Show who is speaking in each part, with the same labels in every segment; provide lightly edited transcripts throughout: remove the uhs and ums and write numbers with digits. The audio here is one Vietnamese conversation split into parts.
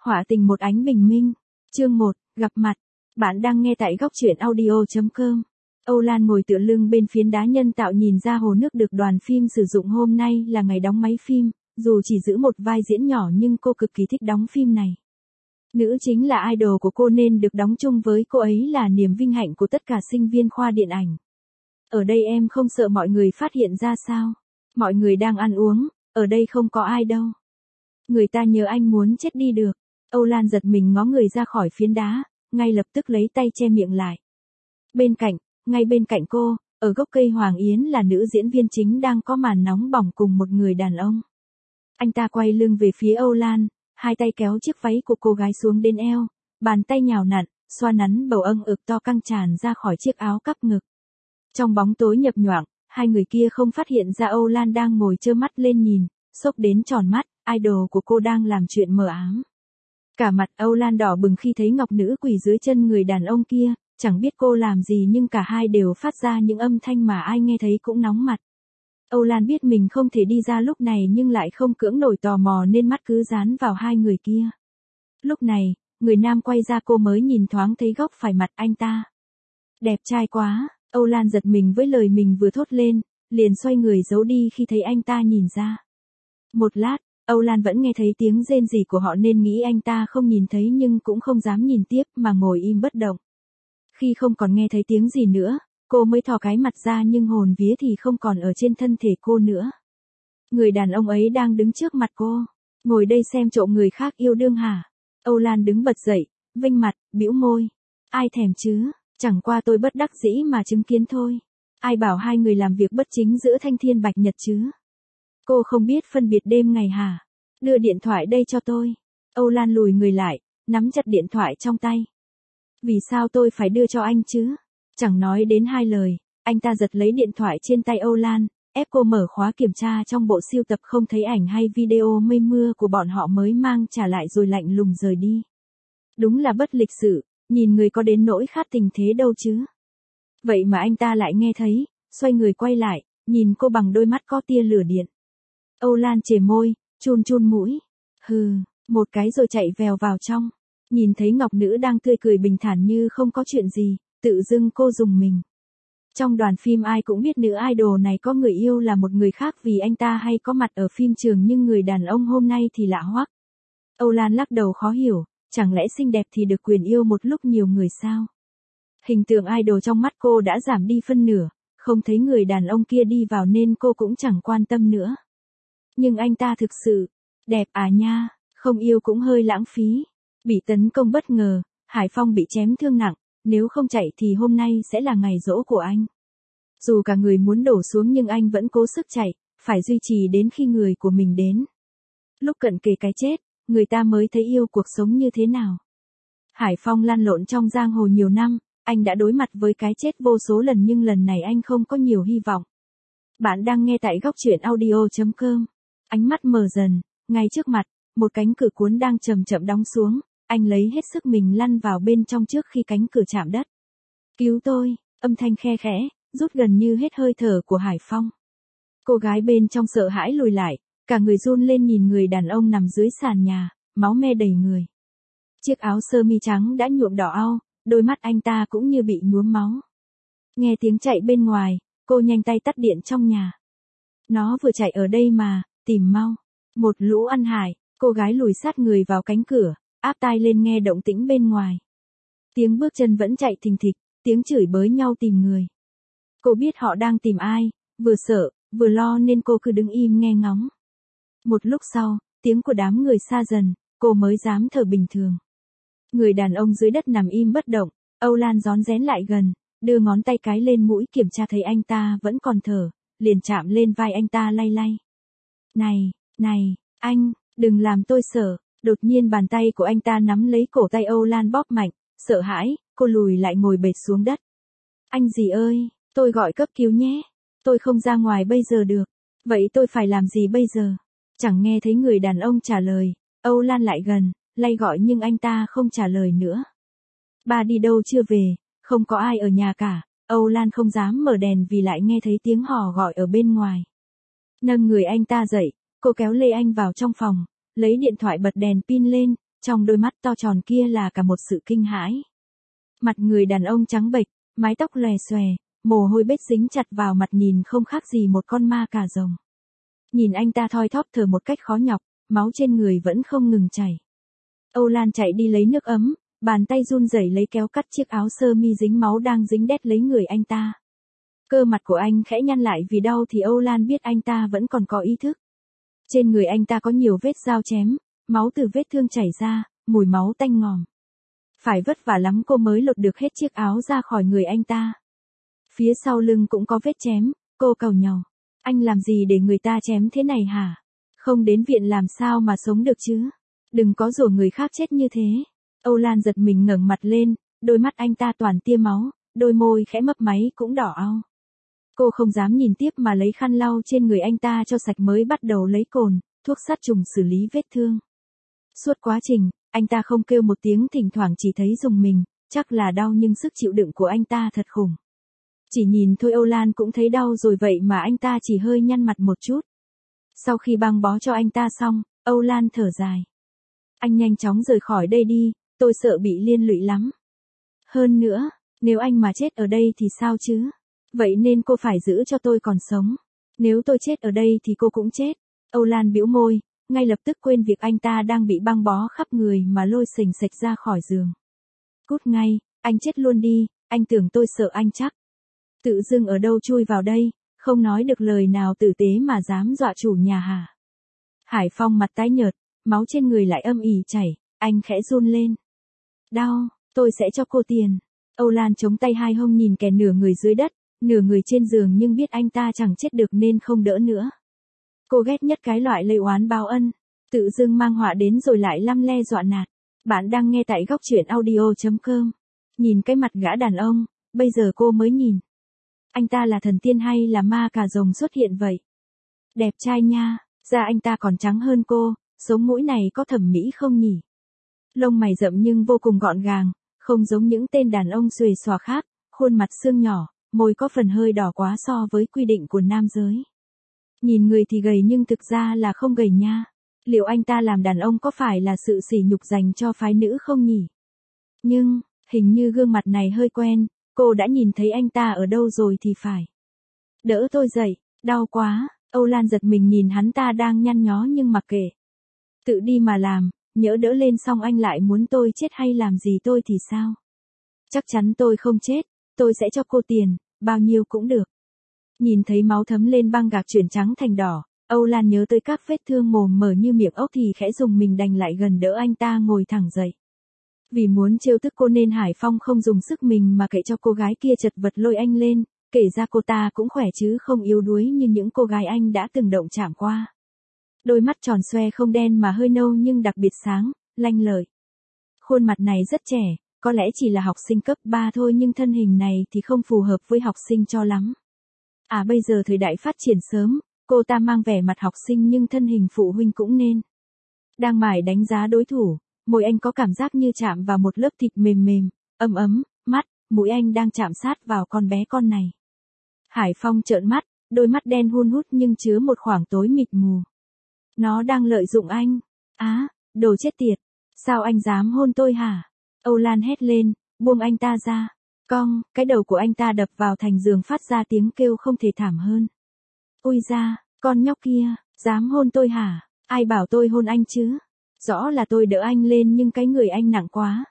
Speaker 1: Họa tình một ánh bình minh. Chương 1, gặp mặt. Bạn đang nghe tại góc truyện audio.com. Âu Lan ngồi tựa lưng bên phiến đá nhân tạo nhìn ra hồ nước được đoàn phim sử dụng. Hôm nay là ngày đóng máy phim, dù chỉ giữ một vai diễn nhỏ nhưng cô cực kỳ thích đóng phim này. Nữ chính là idol của cô nên được đóng chung với cô ấy là niềm vinh hạnh của tất cả sinh viên khoa điện ảnh. Ở đây em không sợ mọi người phát hiện ra sao? Mọi người đang ăn uống, ở đây không có ai đâu. Người ta nhớ anh muốn chết đi được. Âu Lan giật mình ngó người ra khỏi phiến đá, ngay lập tức lấy tay che miệng lại. Ngay bên cạnh cô, ở gốc cây Hoàng Yến là nữ diễn viên chính đang có màn nóng bỏng cùng một người đàn ông. Anh ta quay lưng về phía Âu Lan, hai tay kéo chiếc váy của cô gái xuống đến eo, bàn tay nhào nặn, xoa nắn bầu âng ực to căng tràn ra khỏi chiếc áo cắp ngực. Trong bóng tối nhập nhoạng, hai người kia không phát hiện ra Âu Lan đang ngồi trơ mắt lên nhìn, sốc đến tròn mắt, idol của cô đang làm chuyện mờ ám. Cả mặt Âu Lan đỏ bừng khi thấy ngọc nữ quỳ dưới chân người đàn ông kia, chẳng biết cô làm gì nhưng cả hai đều phát ra những âm thanh mà ai nghe thấy cũng nóng mặt. Âu Lan biết mình không thể đi ra lúc này nhưng lại không cưỡng nổi tò mò nên mắt cứ dán vào hai người kia. Lúc này, người nam quay ra cô mới nhìn thoáng thấy góc phải mặt anh ta. Đẹp trai quá, Âu Lan giật mình với lời mình vừa thốt lên, liền xoay người giấu đi khi thấy anh ta nhìn ra. Một lát, Âu Lan vẫn nghe thấy tiếng rên rỉ của họ nên nghĩ anh ta không nhìn thấy nhưng cũng không dám nhìn tiếp mà ngồi im bất động. Khi không còn nghe thấy tiếng gì nữa, cô mới thò cái mặt ra nhưng hồn vía thì không còn ở trên thân thể cô nữa. Người đàn ông ấy đang đứng trước mặt cô. Ngồi đây xem trộm người khác yêu đương hả? Âu Lan đứng bật dậy, vênh mặt, bĩu môi. Ai thèm chứ, chẳng qua tôi bất đắc dĩ mà chứng kiến thôi. Ai bảo hai người làm việc bất chính giữa thanh thiên bạch nhật chứ? Cô không biết phân biệt đêm ngày hả? Đưa điện thoại đây cho tôi. Âu Lan lùi người lại, nắm chặt điện thoại trong tay. Vì sao tôi phải đưa cho anh chứ? Chẳng nói đến hai lời, anh ta giật lấy điện thoại trên tay Âu Lan, ép cô mở khóa kiểm tra trong bộ sưu tập không thấy ảnh hay video mây mưa của bọn họ mới mang trả lại rồi lạnh lùng rời đi. Đúng là bất lịch sự, nhìn người có đến nỗi khát tình thế đâu chứ. Vậy mà anh ta lại nghe thấy, xoay người quay lại, nhìn cô bằng đôi mắt có tia lửa điện. Âu Lan chề môi, chun chun mũi. Hừ, một cái rồi chạy vèo vào trong. Nhìn thấy ngọc nữ đang tươi cười bình thản như không có chuyện gì, tự dưng cô rùng mình. Trong đoàn phim ai cũng biết nữ idol này có người yêu là một người khác vì anh ta hay có mặt ở phim trường nhưng người đàn ông hôm nay thì lạ hoắc. Âu Lan lắc đầu khó hiểu, chẳng lẽ xinh đẹp thì được quyền yêu một lúc nhiều người sao? Hình tượng idol trong mắt cô đã giảm đi phân nửa, không thấy người đàn ông kia đi vào nên cô cũng chẳng quan tâm nữa. Nhưng anh ta thực sự đẹp à nha, không yêu cũng hơi lãng phí. Bị tấn công bất ngờ, Hải Phong bị chém thương nặng, nếu không chạy thì hôm nay sẽ là ngày giỗ của anh. Dù cả người muốn đổ xuống nhưng anh vẫn cố sức chạy, phải duy trì đến khi người của mình đến. Lúc cận kề cái chết, người ta mới thấy yêu cuộc sống như thế nào. Hải Phong lăn lộn trong giang hồ nhiều năm, anh đã đối mặt với cái chết vô số lần nhưng lần này anh không có nhiều hy vọng. Bạn đang nghe tại góc truyện audio.com. Ánh mắt mờ dần, ngay trước mặt, một cánh cửa cuốn đang chậm chậm đóng xuống, anh lấy hết sức mình lăn vào bên trong trước khi cánh cửa chạm đất. Cứu tôi, âm thanh khe khẽ, rút gần như hết hơi thở của Hải Phong. Cô gái bên trong sợ hãi lùi lại, cả người run lên nhìn người đàn ông nằm dưới sàn nhà, máu me đầy người. Chiếc áo sơ mi trắng đã nhuộm đỏ au, đôi mắt anh ta cũng như bị nhuốm máu. Nghe tiếng chạy bên ngoài, cô nhanh tay tắt điện trong nhà. Nó vừa chạy ở đây mà, tìm mau. Một lũ ăn hại, cô gái lùi sát người vào cánh cửa, áp tai lên nghe động tĩnh bên ngoài. Tiếng bước chân vẫn chạy thình thịch, tiếng chửi bới nhau tìm người. Cô biết họ đang tìm ai, vừa sợ, vừa lo nên cô cứ đứng im nghe ngóng. Một lúc sau, tiếng của đám người xa dần, cô mới dám thở bình thường. Người đàn ông dưới đất nằm im bất động, Âu Lan rón rén lại gần, đưa ngón tay cái lên mũi kiểm tra thấy anh ta vẫn còn thở, liền chạm lên vai anh ta lay lay. Này, anh, đừng làm tôi sợ. Đột nhiên bàn tay của anh ta nắm lấy cổ tay Âu Lan bóp mạnh, sợ hãi, cô lùi lại ngồi bệt xuống đất. Anh gì ơi, tôi gọi cấp cứu nhé. Tôi không ra ngoài bây giờ được. Vậy tôi phải làm gì bây giờ? Chẳng nghe thấy người đàn ông trả lời, Âu Lan lại gần, lay gọi nhưng anh ta không trả lời nữa. Ba đi đâu chưa về, không có ai ở nhà cả, Âu Lan không dám mở đèn vì lại nghe thấy tiếng hò gọi ở bên ngoài. Nâng người anh ta dậy, cô kéo lê anh vào trong phòng. Lấy điện thoại bật đèn pin lên, Trong đôi mắt to tròn kia là cả một sự kinh hãi. Mặt người đàn ông trắng bệch, mái tóc lòe xòe, mồ hôi bết dính chặt vào mặt nhìn không khác gì một con ma cà rồng. Nhìn anh ta thoi thóp thở một cách khó nhọc, máu trên người vẫn không ngừng chảy. Âu Lan chạy đi lấy nước ấm, bàn tay run rẩy lấy kéo cắt chiếc áo sơ mi dính máu đang dính đét lấy người anh ta. Cơ mặt của anh khẽ nhăn lại vì đau thì Âu Lan biết anh ta vẫn còn có ý thức. Trên người anh ta có nhiều vết dao chém, máu từ vết thương chảy ra, mùi máu tanh ngòm. Phải vất vả lắm cô mới lột được hết chiếc áo ra khỏi người anh ta. Phía sau lưng cũng có vết chém, cô càu nhàu. Anh làm gì để người ta chém thế này hả? Không đến viện làm sao mà sống được chứ? Đừng có rủa người khác chết như thế. Âu Lan giật mình ngẩng mặt lên, đôi mắt anh ta toàn tia máu, đôi môi khẽ mấp máy cũng đỏ au. Cô không dám nhìn tiếp mà lấy khăn lau trên người anh ta cho sạch mới bắt đầu lấy cồn, thuốc sát trùng xử lý vết thương. Suốt quá trình, anh ta không kêu một tiếng, thỉnh thoảng chỉ thấy rùng mình, chắc là đau nhưng sức chịu đựng của anh ta thật khủng. Chỉ nhìn thôi Âu Lan cũng thấy đau rồi vậy mà anh ta chỉ hơi nhăn mặt một chút. Sau khi băng bó cho anh ta xong, Âu Lan thở dài. Anh nhanh chóng rời khỏi đây đi, tôi sợ bị liên lụy lắm. Hơn nữa, nếu anh mà chết ở đây thì sao chứ? Vậy nên cô phải giữ cho tôi còn sống. Nếu tôi chết ở đây thì cô cũng chết. Âu Lan bĩu môi, ngay lập tức quên việc anh ta đang bị băng bó khắp người mà lôi xềnh xệch ra khỏi giường. Cút ngay, anh chết luôn đi, anh tưởng tôi sợ anh chắc. Tự dưng ở đâu chui vào đây, không nói được lời nào tử tế mà dám dọa chủ nhà hả? Hải Phong mặt tái nhợt, máu trên người lại âm ỉ chảy, anh khẽ run lên. Đau, tôi sẽ cho cô tiền. Âu Lan chống tay hai hông nhìn kẻ nửa người dưới đất, nửa người trên giường nhưng biết anh ta chẳng chết được nên không đỡ nữa. Cô ghét nhất cái loại lây oán báo ân, tự dưng mang họa đến rồi lại lăm le dọa nạt. Bạn đang nghe tại góc truyện audio.com. Nhìn cái mặt gã đàn ông, bây giờ cô mới nhìn. Anh ta là thần tiên hay là ma cà rồng xuất hiện vậy? Đẹp trai nha, da anh ta còn trắng hơn cô, sống mũi này có thẩm mỹ không nhỉ? Lông mày rậm nhưng vô cùng gọn gàng, không giống những tên đàn ông xuề xòa khác, khuôn mặt xương nhỏ, môi có phần hơi đỏ quá so với quy định của nam giới. Nhìn người thì gầy nhưng thực ra là không gầy nha. Liệu anh ta làm đàn ông có phải là sự sỉ nhục dành cho phái nữ không nhỉ? Nhưng, hình như gương mặt này hơi quen, cô đã nhìn thấy anh ta ở đâu rồi thì phải. Đỡ tôi dậy, đau quá, Âu Lan giật mình nhìn hắn ta đang nhăn nhó nhưng mặc kệ. Tự đi mà làm, nhỡ đỡ lên xong anh lại muốn tôi chết hay làm gì tôi thì sao? Chắc chắn tôi không chết, tôi sẽ cho cô tiền, bao nhiêu cũng được. Nhìn thấy máu thấm lên băng gạc chuyển trắng thành đỏ, Âu Lan nhớ tới các vết thương mồm mở như miệng ốc thì khẽ dùng mình đành lại gần đỡ anh ta ngồi thẳng dậy. Vì muốn trêu tức cô nên Hải Phong không dùng sức mình mà kệ cho cô gái kia chật vật lôi anh lên, kể ra cô ta cũng khỏe chứ không yếu đuối như những cô gái anh đã từng động chạm qua. Đôi mắt tròn xoe không đen mà hơi nâu nhưng đặc biệt sáng, lanh lợi. Khuôn mặt này rất trẻ, có lẽ chỉ là học sinh cấp 3 thôi nhưng thân hình này thì không phù hợp với học sinh cho lắm. À bây giờ thời đại phát triển sớm, cô ta mang vẻ mặt học sinh nhưng thân hình phụ huynh cũng nên. Đang mải đánh giá đối thủ, môi anh có cảm giác như chạm vào một lớp thịt mềm mềm, ấm ấm, mắt, mũi anh đang chạm sát vào con bé con này. Hải Phong trợn mắt, đôi mắt đen hun hút nhưng chứa một khoảng tối mịt mù. Nó đang lợi dụng anh. Á, đồ chết tiệt. Sao anh dám hôn tôi hả? Âu Lan hét lên, buông anh ta ra. Cong, cái đầu của anh ta đập vào thành giường phát ra tiếng kêu không thể thảm hơn. Ôi da, con nhóc kia, dám hôn tôi hả? Ai bảo tôi hôn anh chứ? Rõ là tôi đỡ anh lên nhưng cái người anh nặng quá.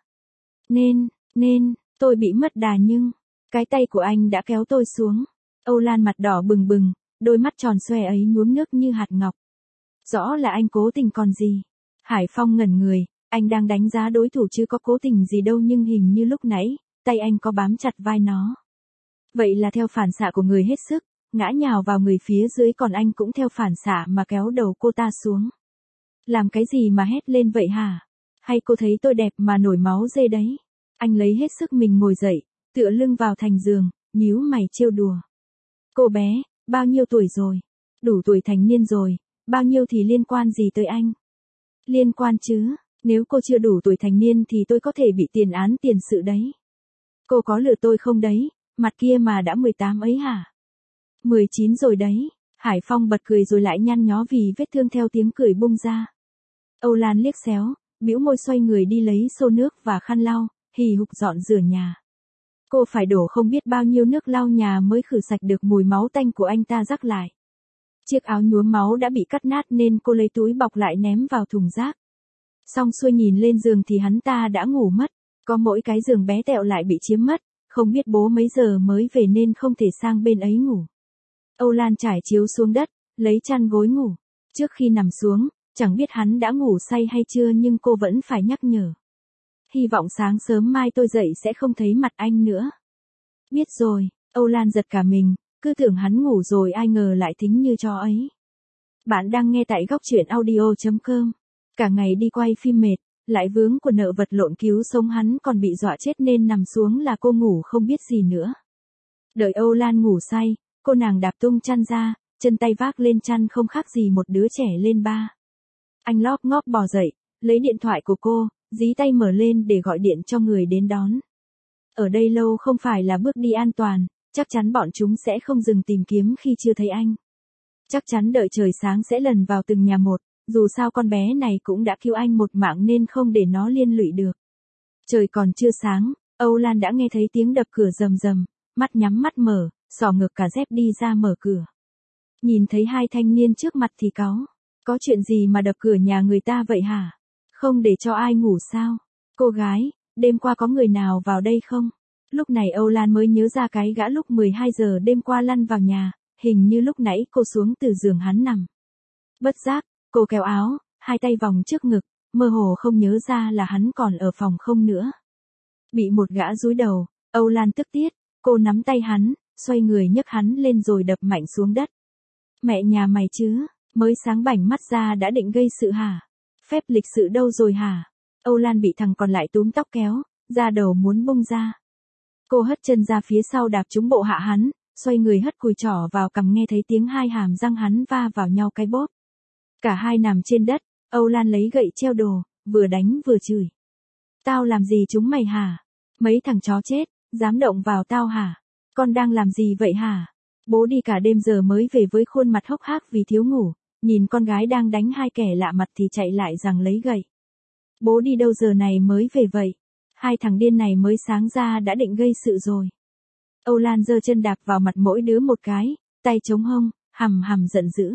Speaker 1: Nên, tôi bị mất đà nhưng, cái tay của anh đã kéo tôi xuống. Âu Lan mặt đỏ bừng bừng, đôi mắt tròn xoe ấy nhuốm nước như hạt ngọc. Rõ là anh cố tình còn gì. Hải Phong ngẩn người, anh đang đánh giá đối thủ chứ có cố tình gì đâu nhưng hình như lúc nãy, tay anh có bám chặt vai nó. Vậy là theo phản xạ của người hết sức, ngã nhào vào người phía dưới còn anh cũng theo phản xạ mà kéo đầu cô ta xuống. Làm cái gì mà hét lên vậy hả? Hay cô thấy tôi đẹp mà nổi máu dê đấy? Anh lấy hết sức mình ngồi dậy, tựa lưng vào thành giường, nhíu mày trêu đùa. Cô bé, bao nhiêu tuổi rồi? Đủ tuổi thành niên rồi, bao nhiêu thì liên quan gì tới anh? Liên quan chứ, nếu cô chưa đủ tuổi thành niên thì tôi có thể bị tiền án tiền sự đấy. Cô có lừa tôi không đấy, mặt kia mà đã 18 ấy hả? 19 rồi đấy. Hải Phong bật cười rồi lại nhăn nhó vì vết thương theo tiếng cười bung ra. Âu Lan liếc xéo, bĩu môi xoay người đi lấy xô nước và khăn lau, hì hục dọn rửa nhà. Cô phải đổ không biết bao nhiêu nước lau nhà mới khử sạch được mùi máu tanh của anh ta rắc lại. Chiếc áo nhuốm máu đã bị cắt nát nên cô lấy túi bọc lại ném vào thùng rác. Xong xuôi nhìn lên giường thì hắn ta đã ngủ mất, có mỗi cái giường bé tẹo lại bị chiếm mất, không biết bố mấy giờ mới về nên không thể sang bên ấy ngủ. Âu Lan trải chiếu xuống đất, lấy chăn gối ngủ. Trước khi nằm xuống, chẳng biết hắn đã ngủ say hay chưa nhưng cô vẫn phải nhắc nhở. Hy vọng sáng sớm mai tôi dậy sẽ không thấy mặt anh nữa. Biết rồi, Âu Lan giật cả mình, cứ tưởng hắn ngủ rồi ai ngờ lại thính như chó ấy. Bạn đang nghe tại góc truyện audio.com. Cả ngày đi quay phim mệt, lại vướng của nợ vật lộn cứu sống hắn còn bị dọa chết nên nằm xuống là cô ngủ không biết gì nữa. Đợi Âu Lan ngủ say, cô nàng đạp tung chăn ra, chân tay vác lên chăn không khác gì một đứa trẻ lên ba. Anh lóp ngóp bò dậy, lấy điện thoại của cô, dí tay mở lên để gọi điện cho người đến đón. Ở đây lâu không phải là bước đi an toàn, chắc chắn bọn chúng sẽ không dừng tìm kiếm khi chưa thấy anh. Chắc chắn đợi trời sáng sẽ lần vào từng nhà một, dù sao con bé này cũng đã cứu anh một mạng nên không để nó liên lụy được. Trời còn chưa sáng, Âu Lan đã nghe thấy tiếng đập cửa rầm rầm, mắt nhắm mắt mở, xỏ ngược cả dép đi ra mở cửa. Nhìn thấy hai thanh niên trước mặt thì cáu. Có chuyện gì mà đập cửa nhà người ta vậy hả? Không để cho ai ngủ sao? Cô gái, đêm qua có người nào vào đây không? Lúc này Âu Lan mới nhớ ra cái gã lúc 12 giờ đêm qua lăn vào nhà, hình như lúc nãy cô xuống từ giường hắn nằm. Bất giác, cô kéo áo, hai tay vòng trước ngực, mơ hồ không nhớ ra là hắn còn ở phòng không nữa. Bị một gã dúi đầu, Âu Lan tức tiết, cô nắm tay hắn, xoay người nhấc hắn lên rồi đập mạnh xuống đất. Mẹ nhà mày chứ, mới sáng bảnh mắt ra đã định gây sự hả? Phép lịch sự đâu rồi hả? Âu Lan bị thằng còn lại túm tóc kéo, da đầu muốn bung ra. Cô hất chân ra phía sau đạp trúng bộ hạ hắn, xoay người hất cùi trỏ vào cằm nghe thấy tiếng hai hàm răng hắn va vào nhau cái bóp. Cả hai nằm trên đất, Âu Lan lấy gậy treo đồ, vừa đánh vừa chửi. Tao làm gì chúng mày hả? Mấy thằng chó chết, dám động vào tao hả? Con đang làm gì vậy hả? Bố đi cả đêm giờ mới về với khuôn mặt hốc hác vì thiếu ngủ, nhìn con gái đang đánh hai kẻ lạ mặt thì chạy lại rằng lấy gậy. Bố đi đâu giờ này mới về vậy? Hai thằng điên này mới sáng ra đã định gây sự rồi. Âu Lan giơ chân đạp vào mặt mỗi đứa một cái, tay chống hông, hầm hầm giận dữ.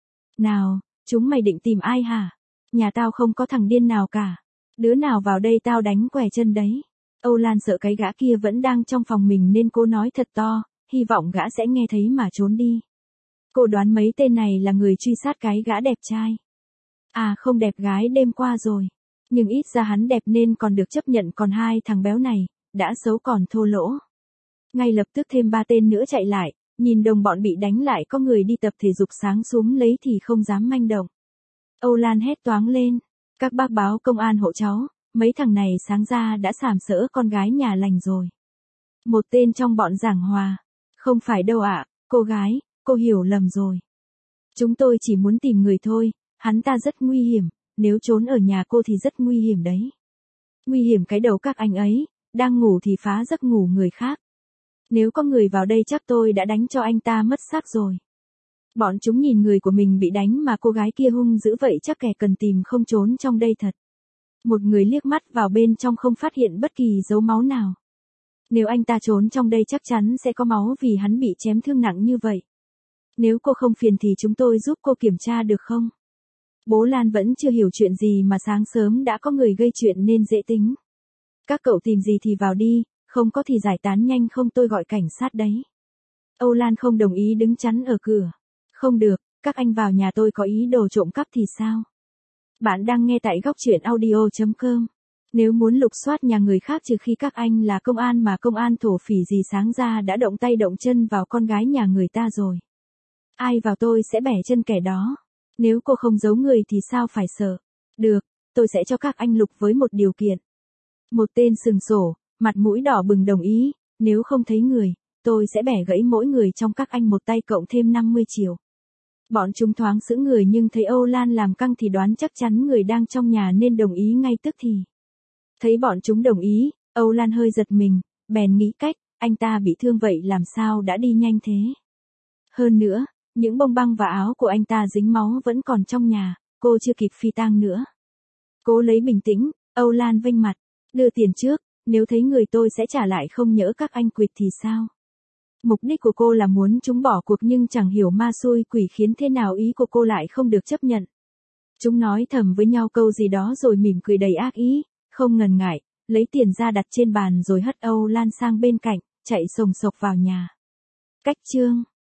Speaker 1: Nào, chúng mày định tìm ai hả? Nhà tao không có thằng điên nào cả. Đứa nào vào đây tao đánh què chân đấy. Âu Lan sợ cái gã kia vẫn đang trong phòng mình nên cô nói thật to, hy vọng gã sẽ nghe thấy mà trốn đi. Cô đoán mấy tên này là người truy sát cái gã đẹp trai. À không đẹp gái đêm qua rồi. Nhưng ít ra hắn đẹp nên còn được chấp nhận, còn hai thằng béo này, đã xấu còn thô lỗ. Ngay lập tức thêm 3 tên nữa chạy lại, nhìn đồng bọn bị đánh lại có người đi tập thể dục sáng xuống lấy thì không dám manh động. Âu Lan hét toáng lên, các bác báo công an hộ cháu, mấy thằng này sáng ra đã sàm sỡ con gái nhà lành rồi. Một tên trong bọn giảng hòa, không phải đâu ạ, cô gái, cô hiểu lầm rồi. Chúng tôi chỉ muốn tìm người thôi, hắn ta rất nguy hiểm, nếu trốn ở nhà cô thì rất nguy hiểm đấy. Nguy hiểm cái đầu các anh ấy, đang ngủ thì phá giấc ngủ người khác. Nếu có người vào đây chắc tôi đã đánh cho anh ta mất xác rồi. Bọn chúng nhìn người của mình bị đánh mà cô gái kia hung dữ vậy chắc kẻ cần tìm không trốn trong đây thật. Một người liếc mắt vào bên trong không phát hiện bất kỳ dấu máu nào. Nếu anh ta trốn trong đây chắc chắn sẽ có máu vì hắn bị chém thương nặng như vậy. Nếu cô không phiền thì chúng tôi giúp cô kiểm tra được không? Bố Lan vẫn chưa hiểu chuyện gì mà sáng sớm đã có người gây chuyện nên dễ tính. Các cậu tìm gì thì vào đi, không có thì giải tán nhanh không tôi gọi cảnh sát đấy. Âu Lan không đồng ý đứng chắn ở cửa. Không được, các anh vào nhà tôi có ý đồ trộm cắp thì sao? Bạn đang nghe tại góc truyện audio.com. Nếu muốn lục soát nhà người khác trừ khi các anh là công an mà công an thổ phỉ gì sáng ra đã động tay động chân vào con gái nhà người ta rồi. Ai vào tôi sẽ bẻ chân kẻ đó. Nếu cô không giấu người thì sao phải sợ. Được, tôi sẽ cho các anh lục với một điều kiện. Một tên sừng sổ, mặt mũi đỏ bừng đồng ý, nếu không thấy người, tôi sẽ bẻ gãy mỗi người trong các anh một tay cộng thêm 50 triệu. Bọn chúng thoáng sững người nhưng thấy Âu Lan làm căng thì đoán chắc chắn người đang trong nhà nên đồng ý ngay tức thì. Thấy bọn chúng đồng ý, Âu Lan hơi giật mình, bèn nghĩ cách, anh ta bị thương vậy làm sao đã đi nhanh thế. Hơn nữa, những bông băng và áo của anh ta dính máu vẫn còn trong nhà, cô chưa kịp phi tang nữa. Cố lấy bình tĩnh, Âu Lan vênh mặt. Đưa tiền trước, nếu thấy người tôi sẽ trả lại không nhỡ các anh quỵt thì sao? Mục đích của cô là muốn chúng bỏ cuộc nhưng chẳng hiểu ma xui quỷ khiến thế nào ý của cô lại không được chấp nhận. Chúng nói thầm với nhau câu gì đó rồi mỉm cười đầy ác ý, không ngần ngại, lấy tiền ra đặt trên bàn rồi hất Âu Lan sang bên cạnh, chạy sồng sộc vào nhà. Cách chương